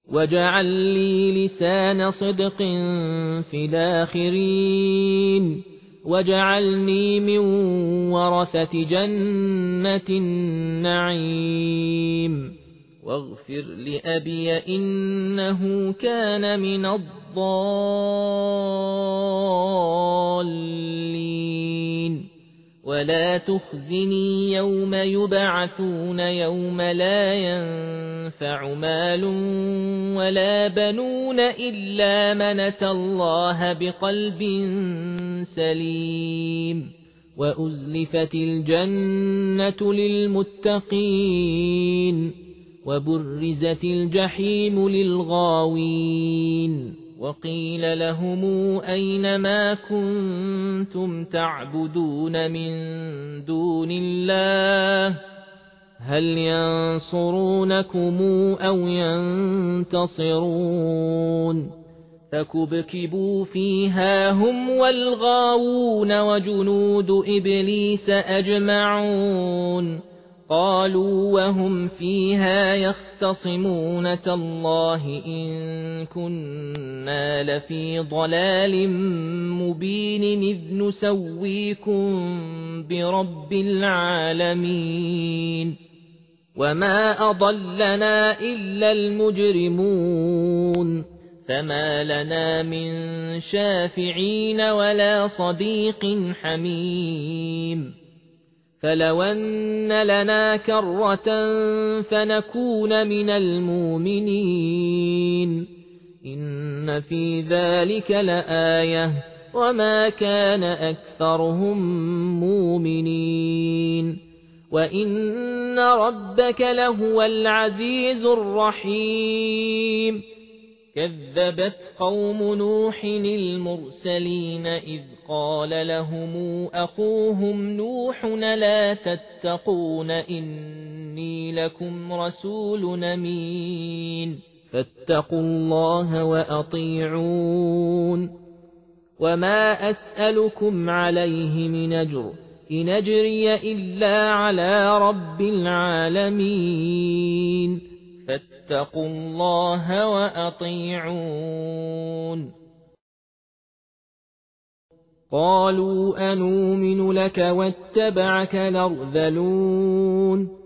واجعل لي لسان صدق في الآخرين واجعلني من ورثة جنة النعيم واغفر لأبي إنه كان من الضالين ولا تخزني يوم يبعثون يوم لا ينفع مال ولا بنون إلا من أتى الله بقلب سليم وأزلفت الجنة للمتقين وبرزت الجحيم للغاوين وقيل لهم أين ما كنتم تعبدون من دون الله هل ينصرونكم أو ينتصرون فكبكبوا فيها هم والغاوون وجنود إبليس أجمعون قالوا وهم فيها يختصمون تالله إن كنا لفي ضلال مبين إذ نسويكم برب العالمين وما أضلنا إلا المجرمون فما لنا من شافعين ولا صديق حميم فلو أن لنا كرة فنكون من المؤمنين إن في ذلك لآية وما كان أكثرهم مؤمنين وإن ربك لهو العزيز الرحيم كذبت قوم نوح المرسلين إذ قال لهم أخوهم نوح لا تتقون إني لكم رسول أمين فاتقوا الله وأطيعون وما أسألكم عليه من أجر إن أجري إلا على رب العالمين فاتقوا الله وأطيعون قالوا أنؤمن لك واتبعك الأرذلون